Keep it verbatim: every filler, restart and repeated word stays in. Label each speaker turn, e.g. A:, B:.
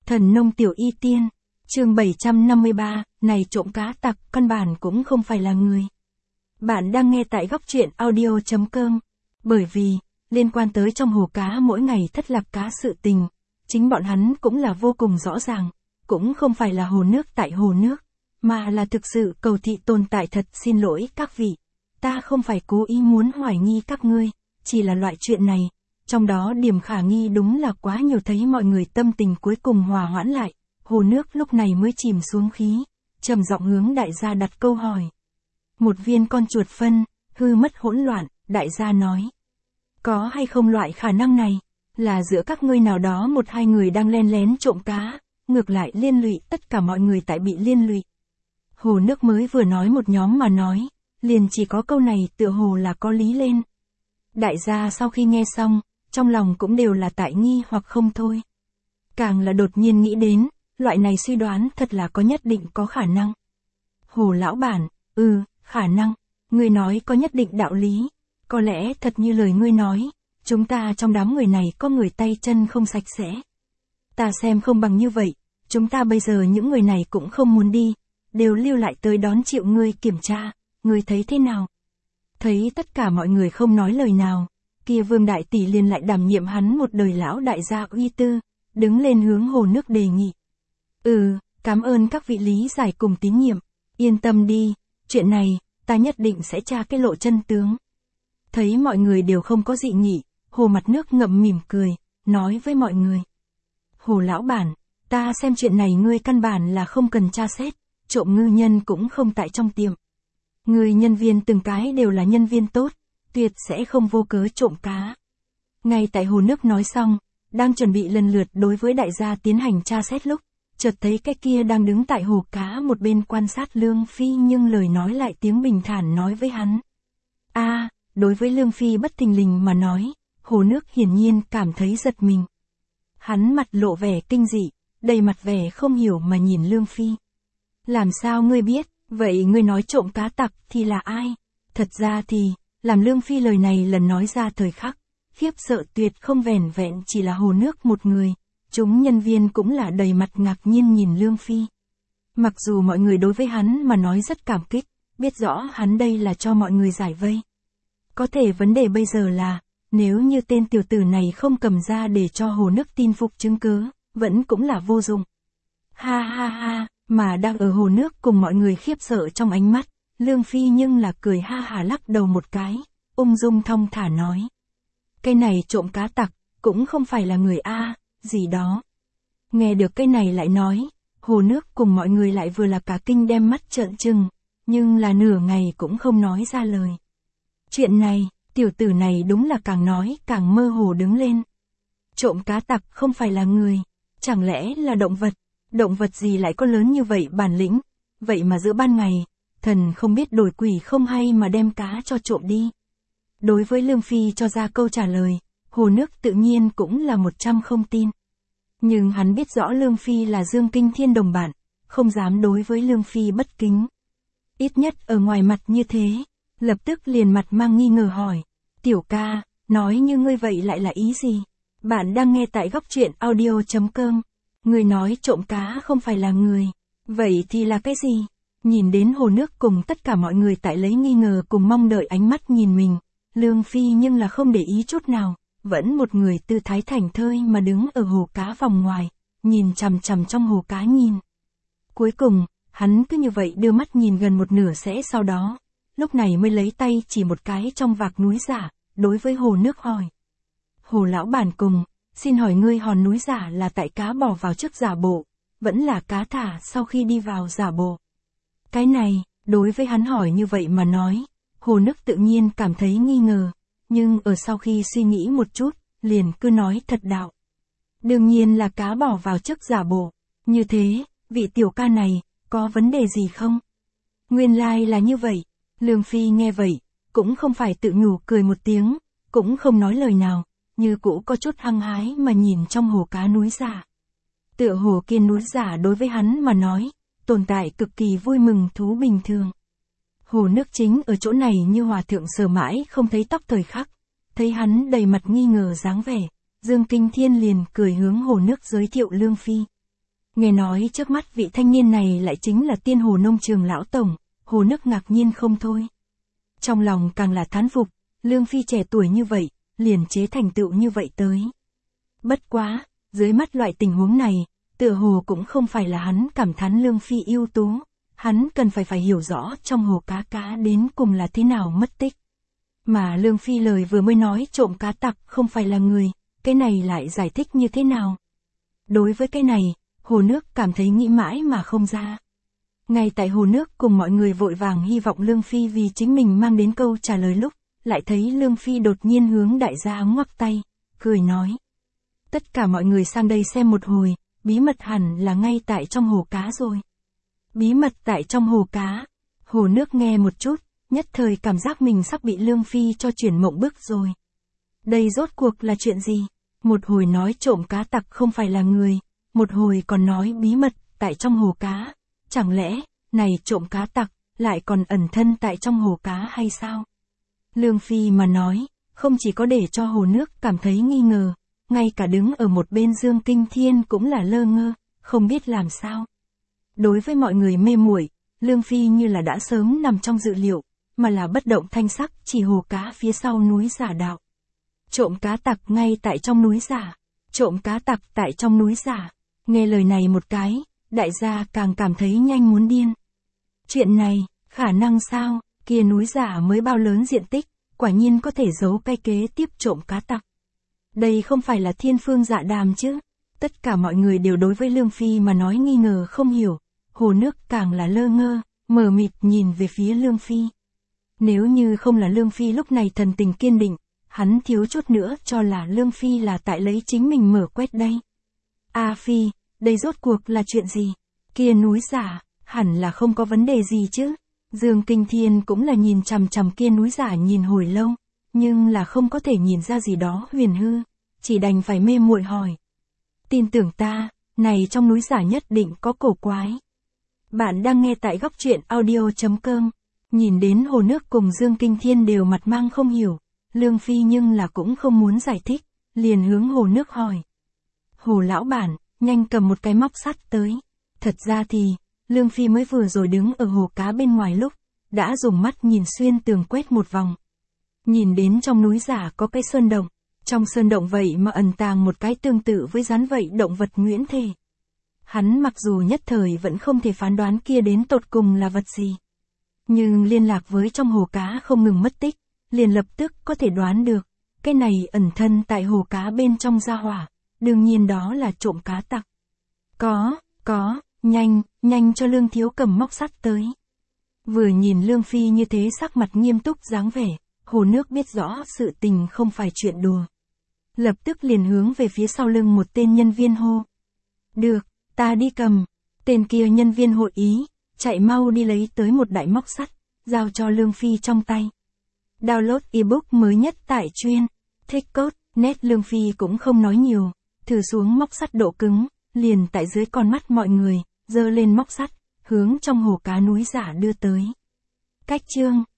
A: Thần nông tiểu y tiên, chương bảy trăm năm mươi ba, này trộm cá tặc, căn bản cũng không phải là người. Bạn đang nghe tại góc truyện audio chấm com. Bởi vì, liên quan tới trong hồ cá mỗi ngày thất lạc cá sự tình, chính bọn hắn cũng là vô cùng rõ ràng, cũng không phải là hồ nước tại hồ nước, mà là thực sự cầu thị tồn tại thật. Xin lỗi các vị, ta không phải cố ý muốn hoài nghi các ngươi, chỉ là loại chuyện này, trong đó điểm khả nghi đúng là quá nhiều. Thấy mọi người tâm tình cuối cùng hòa hoãn lại, hồ nước lúc này mới chìm xuống khí, trầm giọng hướng đại gia đặt câu hỏi. Một viên con chuột phân, hư mất hỗn loạn, đại gia nói. Có hay không loại khả năng này, là giữa các ngươi nào đó một hai người đang len lén trộm cá, ngược lại liên lụy tất cả mọi người tại bị liên lụy. Hồ nước mới vừa nói một nhóm mà nói, liền chỉ có câu này tựa hồ là có lý lên. Đại gia sau khi nghe xong, trong lòng cũng đều là tại nghi hoặc không thôi. Càng là đột nhiên nghĩ đến, loại này suy đoán thật là có nhất định có khả năng. Hồ lão bản, ừ, khả năng, ngươi nói có nhất định đạo lý, có lẽ thật như lời ngươi nói, chúng ta trong đám người này có người tay chân không sạch sẽ. Ta xem không bằng như vậy, chúng ta bây giờ những người này cũng không muốn đi, đều lưu lại tới đón chịu ngươi kiểm tra, ngươi thấy thế nào? Thấy tất cả mọi người không nói lời nào, kia Vương đại tỷ liền lại đảm nhiệm hắn một đời lão đại gia uy tư, đứng lên hướng hồ nước đề nghị. Ừ, cảm ơn các vị lý giải cùng tín nhiệm, yên tâm đi, chuyện này, ta nhất định sẽ tra cái lộ chân tướng. Thấy mọi người đều không có dị nghị, hồ mặt nước ngậm mỉm cười, nói với mọi người. Hồ lão bản, ta xem chuyện này ngươi căn bản là không cần tra xét, trộm ngư nhân cũng không tại trong tiệm. Người nhân viên từng cái đều là nhân viên tốt, tuyệt sẽ không vô cớ trộm cá. Ngay tại hồ nước nói xong, đang chuẩn bị lần lượt đối với đại gia tiến hành tra xét lúc, chợt thấy cái kia đang đứng tại hồ cá một bên quan sát Lương Phi, nhưng lời nói lại tiếng bình thản nói với hắn. A, à, đối với Lương Phi bất thình lình mà nói, hồ nước hiển nhiên cảm thấy giật mình. Hắn mặt lộ vẻ kinh dị, đầy mặt vẻ không hiểu mà nhìn Lương Phi. Làm sao ngươi biết, vậy ngươi nói trộm cá tặc thì là ai? Thật ra thì, làm Lương Phi lời này lần nói ra thời khắc, khiếp sợ tuyệt không vẻn vẹn chỉ là hồ nước một người, chúng nhân viên cũng là đầy mặt ngạc nhiên nhìn Lương Phi. Mặc dù mọi người đối với hắn mà nói rất cảm kích, biết rõ hắn đây là cho mọi người giải vây. Có thể vấn đề bây giờ là, nếu như tên tiểu tử này không cầm ra để cho hồ nước tin phục chứng cứ, vẫn cũng là vô dụng. Ha ha ha, mà đang ở hồ nước cùng mọi người khiếp sợ trong ánh mắt, Lương Phi nhưng là cười ha hà lắc đầu một cái, ung dung thong thả nói. Cái này trộm cá tặc, cũng không phải là người A, gì đó. Nghe được cái này lại nói, hồ nước cùng mọi người lại vừa là cả kinh đem mắt trợn trừng, nhưng là nửa ngày cũng không nói ra lời. Chuyện này, tiểu tử này đúng là càng nói càng mơ hồ đứng lên. Trộm cá tặc không phải là người, chẳng lẽ là động vật, động vật gì lại có lớn như vậy bản lĩnh, vậy mà giữa ban ngày, thần không biết đổi quỷ không hay mà đem cá cho trộm đi. Đối với Lương Phi cho ra câu trả lời, hồ nước tự nhiên cũng là một trăm không tin. Nhưng hắn biết rõ Lương Phi là Dương Kinh Thiên đồng bạn, không dám đối với Lương Phi bất kính. Ít nhất ở ngoài mặt như thế, lập tức liền mặt mang nghi ngờ hỏi. Tiểu ca, nói như ngươi vậy lại là ý gì? Bạn đang nghe tại góc truyện audio chấm com. Người nói trộm cá không phải là người, vậy thì là cái gì? Nhìn đến hồ nước cùng tất cả mọi người tại lấy nghi ngờ cùng mong đợi ánh mắt nhìn mình, Lương Phi nhưng là không để ý chút nào, vẫn một người tư thái thảnh thơi mà đứng ở hồ cá vòng ngoài, nhìn chằm chằm trong hồ cá nhìn. Cuối cùng, hắn cứ như vậy đưa mắt nhìn gần một nửa sẽ sau đó, lúc này mới lấy tay chỉ một cái trong vạc núi giả, đối với hồ nước hỏi. Hồ lão bản cùng, xin hỏi ngươi hòn núi giả là tại cá bỏ vào trước giả bộ, vẫn là cá thả sau khi đi vào giả bộ? Cái này, đối với hắn hỏi như vậy mà nói, hồ nước tự nhiên cảm thấy nghi ngờ, nhưng ở sau khi suy nghĩ một chút, liền cứ nói thật đạo. Đương nhiên là cá bỏ vào trước giả bộ, như thế, vị tiểu ca này, có vấn đề gì không? Nguyên lai là như vậy, Lương Phi nghe vậy, cũng không phải tự nhủ cười một tiếng, cũng không nói lời nào, như cũ có chút hăng hái mà nhìn trong hồ cá núi giả. Tựa hồ kia núi giả đối với hắn mà nói, tồn tại cực kỳ vui mừng thú bình thường. Hồ nước chính ở chỗ này như hòa thượng sờ mãi không thấy tóc thời khắc, thấy hắn đầy mặt nghi ngờ dáng vẻ, Dương Kinh Thiên liền cười hướng hồ nước giới thiệu Lương Phi. Nghe nói trước mắt vị thanh niên này lại chính là Tiên Hồ Nông Trường lão tổng, Hồ Nước ngạc nhiên không thôi. Trong lòng càng là thán phục, Lương Phi trẻ tuổi như vậy, liền chế thành tựu như vậy tới. Bất quá, dưới mắt loại tình huống này, tựa hồ cũng không phải là hắn cảm thán Lương Phi ưu tú, hắn cần phải phải hiểu rõ trong hồ cá cá đến cùng là thế nào mất tích. Mà Lương Phi lời vừa mới nói trộm cá tặc không phải là người, cái này lại giải thích như thế nào? Đối với cái này, Hồ Nước cảm thấy nghĩ mãi mà không ra. Ngay tại Hồ Nước cùng mọi người vội vàng hy vọng Lương Phi vì chính mình mang đến câu trả lời lúc, lại thấy Lương Phi đột nhiên hướng đại gia ngoắc tay, cười nói. Tất cả mọi người sang đây xem một hồi, bí mật hẳn là ngay tại trong hồ cá rồi. Bí mật tại trong hồ cá. Hồ Nước nghe một chút, nhất thời cảm giác mình sắp bị Lương Phi cho chuyển mộng bức rồi. Đây rốt cuộc là chuyện gì? Một hồi nói trộm cá tặc không phải là người, một hồi còn nói bí mật tại trong hồ cá. Chẳng lẽ, này trộm cá tặc, lại còn ẩn thân tại trong hồ cá hay sao? Lương Phi mà nói, không chỉ có để cho Hồ Nước cảm thấy nghi ngờ, ngay cả đứng ở một bên Dương Kinh Thiên cũng là lơ ngơ, không biết làm sao. Đối với mọi người mê muội, Lương Phi như là đã sớm nằm trong dự liệu, mà là bất động thanh sắc chỉ hồ cá phía sau núi Giả đạo. Trộm cá tặc ngay tại trong núi Giả, trộm cá tặc tại trong núi Giả. Nghe lời này một cái, đại gia càng cảm thấy nhanh muốn điên. Chuyện này, khả năng sao, kia núi Giả mới bao lớn diện tích, quả nhiên có thể giấu cái kế tiếp trộm cá tặc. Đây không phải là thiên phương dạ đàm chứ. Tất cả mọi người đều đối với Lương Phi mà nói nghi ngờ không hiểu. Hồ Nước càng là lơ ngơ, mờ mịt nhìn về phía Lương Phi. Nếu như không là Lương Phi lúc này thần tình kiên định, hắn thiếu chút nữa cho là Lương Phi là tại lấy chính mình mở quét đây. A Phi, đây rốt cuộc là chuyện gì? Kia núi Giả, hẳn là không có vấn đề gì chứ. Dương Kinh Thiên cũng là nhìn chằm chằm kia núi Giả nhìn hồi lâu, nhưng là không có thể nhìn ra gì đó huyền hư, chỉ đành phải mê muội hỏi. Tin tưởng ta, này trong núi Giả nhất định có cổ quái. Bạn đang nghe tại góc truyện audio chấm com. Nhìn đến Hồ Nước cùng Dương Kinh Thiên đều mặt mang không hiểu, Lương Phi nhưng là cũng không muốn giải thích, liền hướng Hồ Nước hỏi. Hồ lão bản, nhanh cầm một cái móc sắt tới. Thật ra thì, Lương Phi mới vừa rồi đứng ở hồ cá bên ngoài lúc, đã dùng mắt nhìn xuyên tường quét một vòng. Nhìn đến trong núi Giả có cái sơn động, trong sơn động vậy mà ẩn tàng một cái tương tự với rắn vậy động vật nhuyễn thể. Hắn mặc dù nhất thời vẫn không thể phán đoán kia đến tột cùng là vật gì. Nhưng liên lạc với trong hồ cá không ngừng mất tích, liền lập tức có thể đoán được, cái này ẩn thân tại hồ cá bên trong gia hỏa, đương nhiên đó là trộm cá tặc. Có, có, nhanh, nhanh cho Lương thiếu cầm móc sắt tới. Vừa nhìn Lương Phi như thế sắc mặt nghiêm túc dáng vẻ, Hồ Nước biết rõ sự tình không phải chuyện đùa. Lập tức liền hướng về phía sau lưng một tên nhân viên hô. Được, ta đi cầm. Tên kia nhân viên hội ý, chạy mau đi lấy tới một đại móc sắt, giao cho Lương Phi trong tay. Download ebook mới nhất tại chuyên. Thích code, net Lương Phi cũng không nói nhiều, thử xuống móc sắt độ cứng, liền tại dưới con mắt mọi người, giơ lên móc sắt, hướng trong hồ cá núi Giả đưa tới. Cách chương